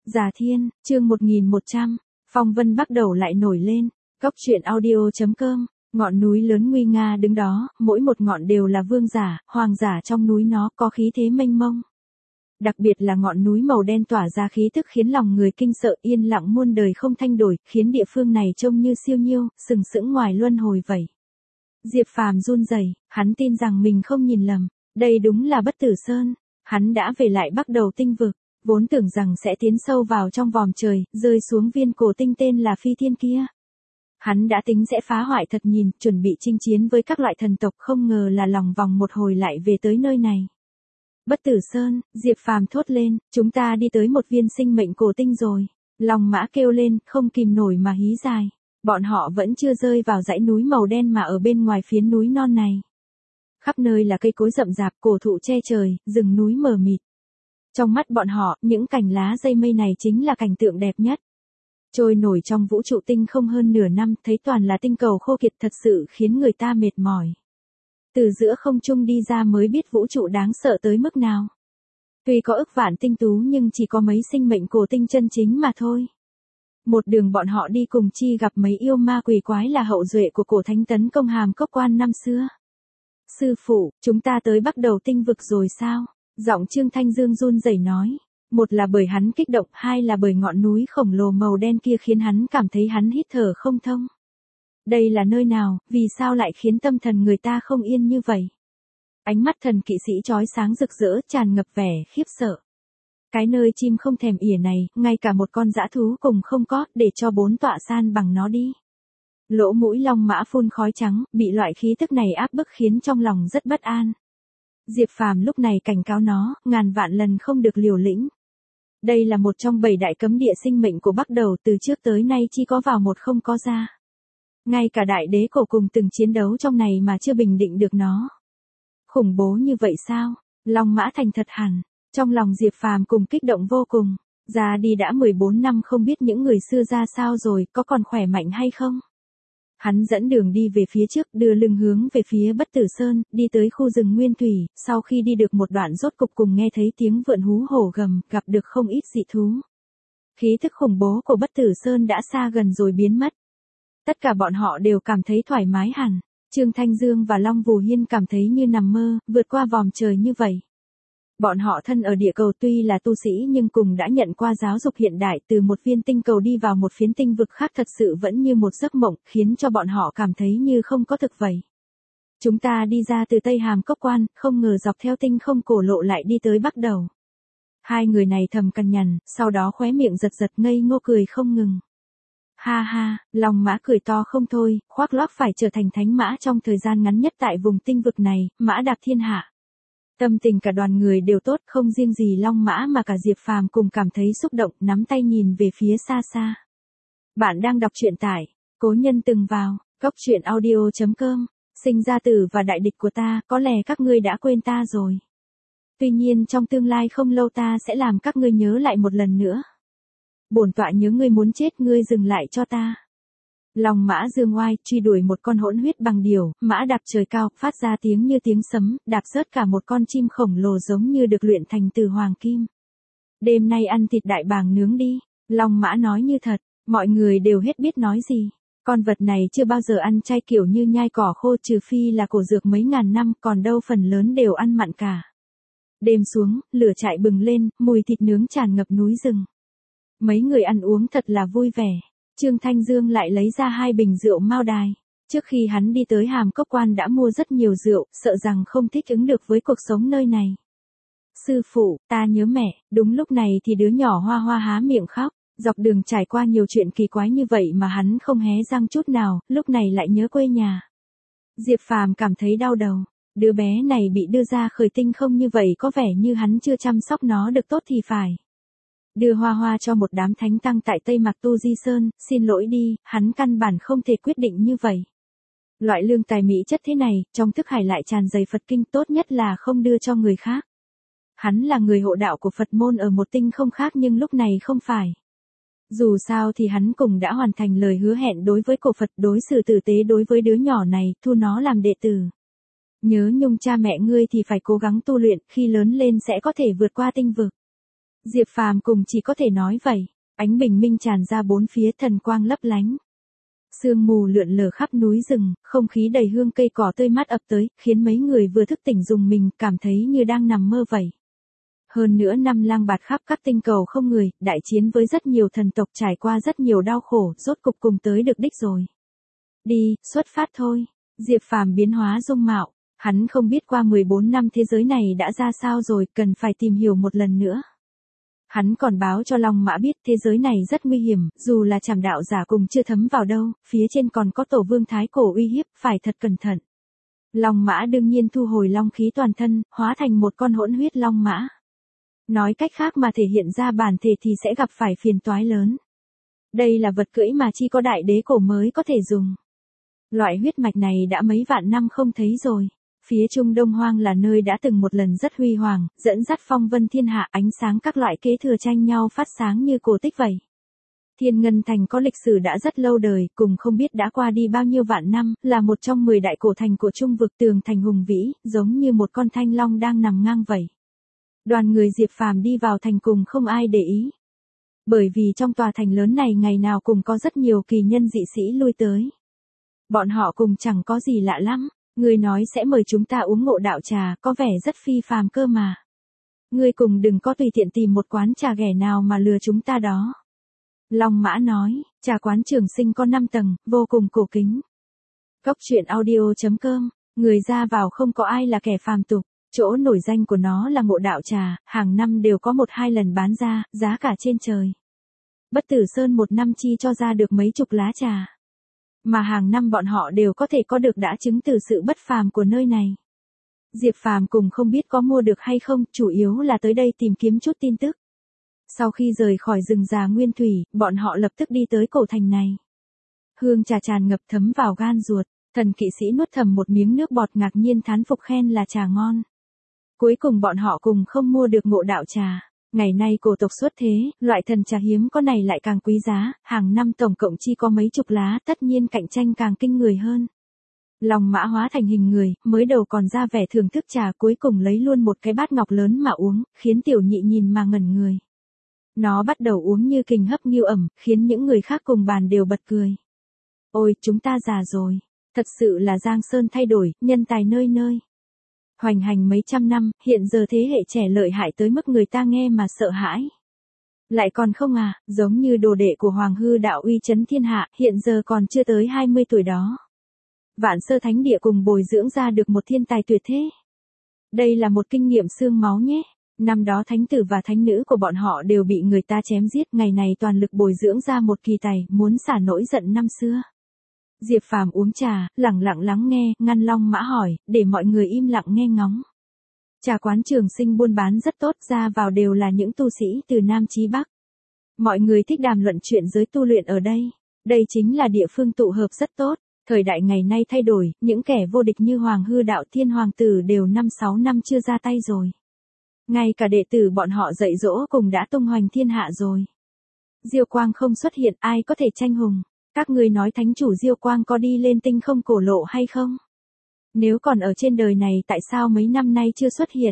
Già Thiên, chương 1100, phong vân bắt đầu lại nổi lên. Cốc truyện audio.com. Ngọn núi lớn nguy nga đứng đó, mỗi một ngọn đều là vương giả, hoàng giả trong núi nó có khí thế mênh mông. Đặc biệt là ngọn núi màu đen tỏa ra khí tức khiến lòng người kinh sợ, yên lặng muôn đời không thay đổi, khiến địa phương này trông như siêu nhiêu, sừng sững ngoài luân hồi vậy. Diệp Phàm run rẩy, hắn tin rằng mình không nhìn lầm, đây đúng là Bất Tử Sơn. Hắn đã về lại Bắc Đầu Tinh vực, vốn tưởng rằng sẽ tiến sâu vào trong vòm trời, rơi xuống viên cổ tinh tên là Phi Thiên kia. Hắn đã tính sẽ phá hoại thật nhìn, chuẩn bị chinh chiến với các loại thần tộc, không ngờ là lòng vòng một hồi lại về tới nơi này. Bất Tử Sơn, Diệp Phàm thốt lên, chúng ta đi tới một viên sinh mệnh cổ tinh rồi. Long Mã kêu lên, không kìm nổi mà hí dài. Bọn họ vẫn chưa rơi vào dãy núi màu đen mà ở bên ngoài phiến núi non này. Khắp nơi là cây cối rậm rạp, cổ thụ che trời, rừng núi mờ mịt. Trong mắt bọn họ, những cành lá dây mây này chính là cảnh tượng đẹp nhất. Trôi nổi trong vũ trụ tinh không hơn nửa năm, thấy toàn là tinh cầu khô kiệt, thật sự khiến người ta mệt mỏi. Từ giữa không trung đi ra mới biết vũ trụ đáng sợ tới mức nào. Tuy có ức vạn tinh tú nhưng chỉ có mấy sinh mệnh cổ tinh chân chính mà thôi. Một đường bọn họ đi cùng chi gặp mấy yêu ma quỷ quái là hậu duệ của cổ thánh tấn công Hàm Cốc Quan năm xưa. Sư phụ, chúng ta tới Bắc Đầu Tinh vực rồi sao? Giọng Trương Thanh Dương run rẩy nói. Một là bởi hắn kích động, hai là bởi ngọn núi khổng lồ màu đen kia khiến hắn cảm thấy hắn hít thở không thông. Đây là nơi nào, vì sao lại khiến tâm thần người ta không yên như vậy? Ánh mắt thần kỵ sĩ chói sáng rực rỡ, tràn ngập vẻ khiếp sợ. Cái nơi chim không thèm ỉa này, ngay cả một con dã thú cùng không có, để cho 4 tọa san bằng nó đi. Lỗ mũi Long Mã phun khói trắng, bị loại khí tức này áp bức khiến trong lòng rất bất an. Diệp Phàm lúc này cảnh cáo nó, ngàn vạn lần không được liều lĩnh. Đây là một trong 7 đại cấm địa sinh mệnh của Bắc Đầu, từ trước tới nay chỉ có vào một không có ra. Ngay cả đại đế cổ cùng từng chiến đấu trong này mà chưa bình định được nó. Khủng bố như vậy sao? Long Mã thành thật hẳn. Trong lòng Diệp Phàm cùng kích động vô cùng. Ra đi đã 14 năm không biết những người xưa ra sao rồi, có còn khỏe mạnh hay không? Hắn dẫn đường đi về phía trước, đưa lưng hướng về phía Bất Tử Sơn, đi tới khu rừng nguyên thủy, sau khi đi được một đoạn rốt cục cùng nghe thấy tiếng vượn hú hổ gầm, gặp được không ít dị thú. Khí thức khủng bố của Bất Tử Sơn đã xa gần rồi biến mất. Tất cả bọn họ đều cảm thấy thoải mái hẳn. Trương Thanh Dương và Long Vù Hiên cảm thấy như nằm mơ, vượt qua vòm trời như vậy. Bọn họ thân ở địa cầu tuy là tu sĩ nhưng cùng đã nhận qua giáo dục hiện đại, từ một viên tinh cầu đi vào một phiến tinh vực khác thật sự vẫn như một giấc mộng, khiến cho bọn họ cảm thấy như không có thực vậy. Chúng ta đi ra từ Tây Hàm Cốc Quan, không ngờ dọc theo tinh không cổ lộ lại đi tới Bắc Đầu. Hai người này thầm cằn nhằn, sau đó khóe miệng giật giật ngây ngô cười không ngừng. Ha ha, Long Mã cười to không thôi, khoác lác phải trở thành thánh mã trong thời gian ngắn nhất tại vùng tinh vực này, mã đạp thiên hạ. Tâm tình cả đoàn người đều tốt, không riêng gì Long Mã mà cả Diệp Phàm cùng cảm thấy xúc động, nắm tay nhìn về phía xa xa. Bạn đang đọc truyện tại Cố Nhân Từng Vào, Cốc truyện audio.com. Sinh ra tử và đại địch của ta, có lẽ các ngươi đã quên ta rồi. Tuy nhiên trong tương lai không lâu ta sẽ làm các ngươi nhớ lại một lần nữa. Bổn tọa nhớ ngươi muốn chết, ngươi dừng lại cho ta. Long Mã dương oai, truy đuổi một con hỗn huyết bằng điểu, mã đạp trời cao, phát ra tiếng như tiếng sấm, đạp rớt cả một con chim khổng lồ giống như được luyện thành từ hoàng kim. Đêm nay ăn thịt đại bàng nướng đi, Long Mã nói như thật, mọi người đều hết biết nói gì. Con vật này chưa bao giờ ăn chay kiểu như nhai cỏ khô, trừ phi là cổ dược mấy ngàn năm, còn đâu phần lớn đều ăn mặn cả. Đêm xuống, lửa chạy bừng lên, mùi thịt nướng tràn ngập núi rừng. Mấy người ăn uống thật là vui vẻ. Trương Thanh Dương lại lấy ra 2 bình rượu Mao Đài. Trước khi hắn đi tới Hàm Cốc Quan đã mua rất nhiều rượu, sợ rằng không thích ứng được với cuộc sống nơi này. Sư phụ, ta nhớ mẹ. Đúng lúc này thì đứa nhỏ Hoa Hoa há miệng khóc. Dọc đường trải qua nhiều chuyện kỳ quái như vậy mà hắn không hé răng chút nào, lúc này lại nhớ quê nhà. Diệp Phàm cảm thấy đau đầu. Đứa bé này bị đưa ra khởi tinh không như vậy có vẻ như hắn chưa chăm sóc nó được tốt thì phải. Đưa Hoa Hoa cho một đám thánh tăng tại Tây Mạc Tu Di Sơn, xin lỗi đi, hắn căn bản không thể quyết định như vậy. Loại lương tài mỹ chất thế này, trong thức hải lại tràn đầy Phật kinh, tốt nhất là không đưa cho người khác. Hắn là người hộ đạo của Phật môn ở một tinh không khác nhưng lúc này không phải. Dù sao thì hắn cũng đã hoàn thành lời hứa hẹn đối với cổ Phật, đối xử tử tế đối với đứa nhỏ này, thu nó làm đệ tử. Nhớ nhung cha mẹ ngươi thì phải cố gắng tu luyện, khi lớn lên sẽ có thể vượt qua tinh vực. Diệp Phàm cùng chỉ có thể nói vậy. Ánh bình minh tràn ra bốn phía, thần quang lấp lánh. Sương mù lượn lờ khắp núi rừng, không khí đầy hương cây cỏ tươi mát ập tới, khiến mấy người vừa thức tỉnh rùng mình, cảm thấy như đang nằm mơ vậy. Hơn nữa năm lang bạt khắp các tinh cầu không người, đại chiến với rất nhiều thần tộc, trải qua rất nhiều đau khổ, rốt cục cùng tới được đích rồi. Đi, xuất phát thôi. Diệp Phàm biến hóa dung mạo, hắn không biết qua 14 năm thế giới này đã ra sao rồi, cần phải tìm hiểu một lần nữa. Hắn còn báo cho Long Mã biết thế giới này rất nguy hiểm, dù là Trảm đạo giả cùng chưa thấm vào đâu, phía trên còn có tổ vương thái cổ uy hiếp, phải thật cẩn thận. Long Mã đương nhiên thu hồi long khí toàn thân, hóa thành một con hỗn huyết long mã. Nói cách khác mà thể hiện ra bản thể thì sẽ gặp phải phiền toái lớn. Đây là vật cưỡi mà chỉ có đại đế cổ mới có thể dùng. Loại huyết mạch này đã mấy vạn năm không thấy rồi. Phía Trung Đông Hoang là nơi đã từng một lần rất huy hoàng, dẫn dắt phong vân thiên hạ, ánh sáng các loại kế thừa tranh nhau phát sáng như cổ tích vậy. Thiên Ngân Thành có lịch sử đã rất lâu đời, cùng không biết đã qua đi bao nhiêu vạn năm, là một trong 10 đại cổ thành của Trung vực, tường thành hùng vĩ, giống như một con thanh long đang nằm ngang vậy. Đoàn người Diệp Phàm đi vào thành cùng không ai để ý. Bởi vì trong tòa thành lớn này ngày nào cũng có rất nhiều kỳ nhân dị sĩ lui tới. Bọn họ cùng chẳng có gì lạ lắm. Người nói sẽ mời chúng ta uống ngộ đạo trà, có vẻ rất phi phàm cơ mà. Ngươi cùng đừng có tùy tiện tìm một quán trà ghẻ nào mà lừa chúng ta đó. Long Mã nói, trà quán Trường Sinh có 5 tầng, vô cùng cổ kính. Cốc truyện audio.com, người ra vào không có ai là kẻ phàm tục, chỗ nổi danh của nó là ngộ đạo trà, hàng năm đều có 1-2 lần bán ra, giá cả trên trời. Bất Tử Sơn một năm chi cho ra được mấy chục lá trà. Mà hàng năm bọn họ đều có thể có được đã chứng từ sự bất phàm của nơi này. Diệp Phàm cùng không biết có mua được hay không, chủ yếu là tới đây tìm kiếm chút tin tức. Sau khi rời khỏi rừng già nguyên thủy, bọn họ lập tức đi tới cổ thành này. Hương trà tràn ngập thấm vào gan ruột, thần kỵ sĩ nuốt thầm một miếng nước bọt, ngạc nhiên thán phục khen là trà ngon. Cuối cùng bọn họ cùng không mua được ngộ đạo trà. Ngày nay cổ tộc xuất thế, loại thần trà hiếm có này lại càng quý giá, hàng năm tổng cộng chỉ có mấy chục lá, tất nhiên cạnh tranh càng kinh người hơn. Long Mã hóa thành hình người, mới đầu còn ra vẻ thưởng thức trà, cuối cùng lấy luôn một cái bát ngọc lớn mà uống, khiến tiểu nhị nhìn mà ngẩn người. Nó bắt đầu uống như kình hấp nghiêu ẩm, khiến những người khác cùng bàn đều bật cười. Ôi, chúng ta già rồi. Thật sự là Giang Sơn thay đổi, nhân tài nơi nơi. Hoành hành mấy trăm năm, hiện giờ thế hệ trẻ lợi hại tới mức người ta nghe mà sợ hãi. Lại còn không à, giống như đồ đệ của Hoàng Hư Đạo uy chấn thiên hạ, hiện giờ còn chưa tới 20 tuổi đó. Vạn Sơ Thánh Địa cùng bồi dưỡng ra được một thiên tài tuyệt thế. Đây là một kinh nghiệm xương máu nhé. Năm đó thánh tử và thánh nữ của bọn họ đều bị người ta chém giết, ngày này toàn lực bồi dưỡng ra một kỳ tài, muốn xả nỗi giận năm xưa. Diệp Phàm uống trà, lặng lặng lắng nghe, ngăn Long Mã hỏi, để mọi người im lặng nghe ngóng. Trà quán Trường Sinh buôn bán rất tốt, ra vào đều là những tu sĩ từ Nam chí Bắc. Mọi người thích đàm luận chuyện giới tu luyện ở đây. Đây chính là địa phương tụ hợp rất tốt. Thời đại ngày nay thay đổi, những kẻ vô địch như Hoàng Hư Đạo Thiên Hoàng tử đều 5-6 năm chưa ra tay rồi. Ngay cả đệ tử bọn họ dạy dỗ cùng đã tung hoành thiên hạ rồi. Diêu Quang không xuất hiện, ai có thể tranh hùng? Các ngươi nói thánh chủ Diêu Quang có đi lên tinh không cổ lộ hay không? Nếu còn ở trên đời này tại sao mấy năm nay chưa xuất hiện?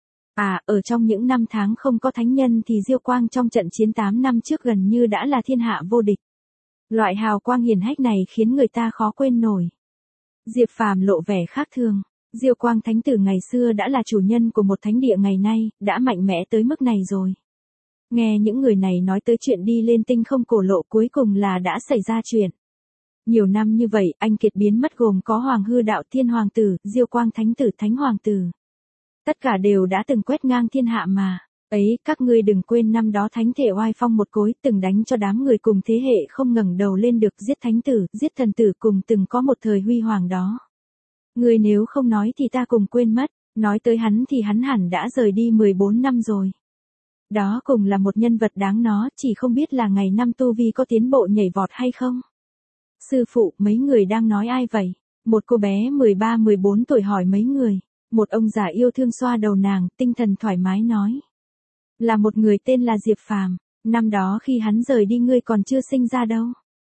À, ở trong những năm tháng không có thánh nhân thì Diêu Quang trong trận chiến 8 năm trước gần như đã là thiên hạ vô địch. Loại hào quang hiển hách này khiến người ta khó quên nổi. Diệp Phàm lộ vẻ khác thường. Diêu Quang thánh tử ngày xưa đã là chủ nhân của một thánh địa, ngày nay đã mạnh mẽ tới mức này rồi. Nghe những người này nói tới chuyện đi lên tinh không cổ lộ, cuối cùng là đã xảy ra chuyện. Nhiều năm như vậy, anh kiệt biến mất gồm có Hoàng Hư Đạo Thiên Hoàng tử, Diêu Quang thánh tử, Thánh Hoàng tử. Tất cả đều đã từng quét ngang thiên hạ mà. Ấy, các ngươi đừng quên năm đó thánh thể oai phong một cối, từng đánh cho đám người cùng thế hệ không ngẩng đầu lên được, giết thánh tử, giết thần tử, cùng từng có một thời huy hoàng đó. Ngươi nếu không nói thì ta cùng quên mất, nói tới hắn thì hắn hẳn đã rời đi 14 năm rồi. Đó cùng là một nhân vật đáng nó, chỉ không biết là ngày năm tu vi có tiến bộ nhảy vọt hay không. Sư phụ, mấy người đang nói ai vậy? Một cô bé 13-14 tuổi hỏi mấy người. Một ông già yêu thương xoa đầu nàng, tinh thần thoải mái nói. Là một người tên là Diệp Phàm, năm đó khi hắn rời đi ngươi còn chưa sinh ra đâu.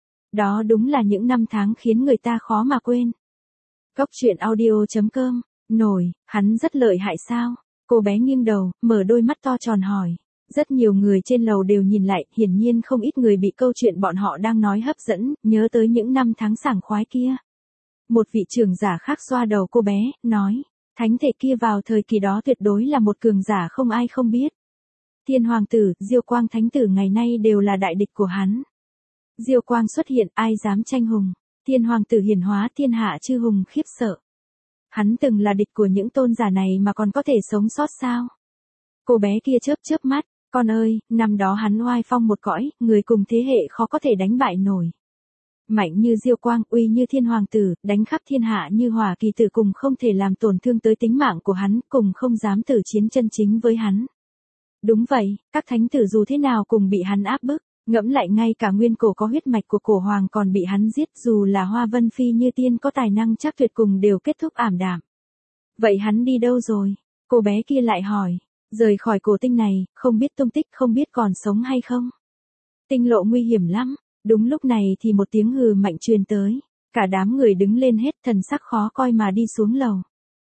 Đó đúng là những năm tháng khiến người ta khó mà quên. Cốc truyện audio.com, nổi, hắn rất lợi hại sao? Cô bé nghiêng đầu, mở đôi mắt to tròn hỏi. Rất nhiều người trên lầu đều nhìn lại, hiển nhiên không ít người bị câu chuyện bọn họ đang nói hấp dẫn, nhớ tới những năm tháng sảng khoái kia. Một vị trưởng giả khác xoa đầu cô bé, nói, thánh thể kia vào thời kỳ đó tuyệt đối là một cường giả không ai không biết. Thiên hoàng tử, Diêu Quang thánh tử ngày nay đều là đại địch của hắn. Diêu Quang xuất hiện, ai dám tranh hùng. Thiên hoàng tử hiển hóa thiên hạ chư hùng khiếp sợ. Hắn từng là địch của những tôn giả này mà còn có thể sống sót sao? Cô bé kia chớp chớp mắt, con ơi, năm đó hắn oai phong một cõi, người cùng thế hệ khó có thể đánh bại nổi. Mạnh như Diêu Quang, uy như thiên hoàng tử, đánh khắp thiên hạ như hỏa kỳ tử cùng không thể làm tổn thương tới tính mạng của hắn, cùng không dám tử chiến chân chính với hắn. Đúng vậy, các thánh tử dù thế nào cùng bị hắn áp bức, ngẫm lại ngay cả nguyên cổ có huyết mạch của cổ hoàng còn bị hắn giết, dù là Hoa Vân Phi như tiên có tài năng chắc tuyệt cùng đều kết thúc ảm đạm. Vậy hắn đi đâu rồi? Cô bé kia lại hỏi, rời khỏi cổ tinh này, không biết tung tích, không biết còn sống hay không. Tinh lộ nguy hiểm lắm. Đúng lúc này thì một tiếng hừ mạnh truyền tới, cả đám người đứng lên hết, thần sắc khó coi mà đi xuống lầu.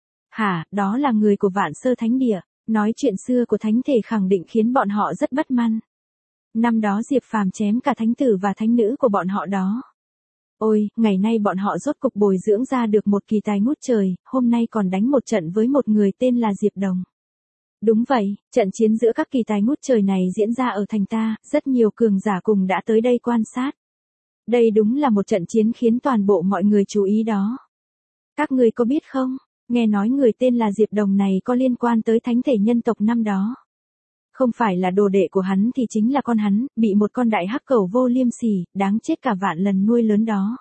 Hả, đó là người của Vạn Sơ Thánh Địa, nói chuyện xưa của thánh thể khẳng định khiến bọn họ rất bất mãn. Năm đó Diệp Phàm chém cả thánh tử và thánh nữ của bọn họ đó. Ôi, ngày nay bọn họ rốt cục bồi dưỡng ra được một kỳ tài ngút trời, hôm nay còn đánh một trận với một người tên là Diệp Đồng. Đúng vậy, trận chiến giữa các kỳ tài ngút trời này diễn ra ở thành ta, rất nhiều cường giả cùng đã tới đây quan sát. Đây đúng là một trận chiến khiến toàn bộ mọi người chú ý đó. Các người có biết không, nghe nói người tên là Diệp Đồng này có liên quan tới thánh thể nhân tộc năm đó. Không phải là đồ đệ của hắn thì chính là con hắn, bị một con đại hắc cẩu vô liêm sỉ, đáng chết cả vạn lần nuôi lớn đó.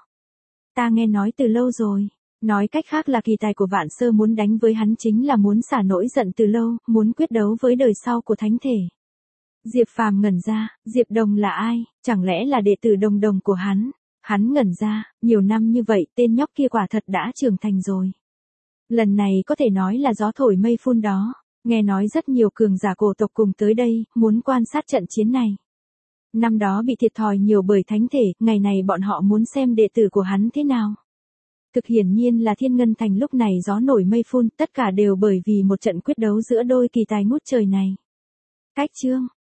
Ta nghe nói từ lâu rồi. Nói cách khác là kỳ tài của Vạn Sơ muốn đánh với hắn chính là muốn xả nỗi giận từ lâu, muốn quyết đấu với đời sau của thánh thể. Diệp Phàm ngẩn ra, Diệp Đồng là ai, chẳng lẽ là đệ tử đồng đồng của hắn? Hắn ngẩn ra, nhiều năm như vậy tên nhóc kia quả thật đã trưởng thành rồi. Lần này có thể nói là gió thổi mây phun đó, nghe nói rất nhiều cường giả cổ tộc cùng tới đây, muốn quan sát trận chiến này. Năm đó bị thiệt thòi nhiều bởi thánh thể, ngày này bọn họ muốn xem đệ tử của hắn thế nào. Thực hiển nhiên là Thiên Ngân Thành lúc này gió nổi mây phun, tất cả đều bởi vì một trận quyết đấu giữa đôi kỳ tài ngút trời này. Cách chương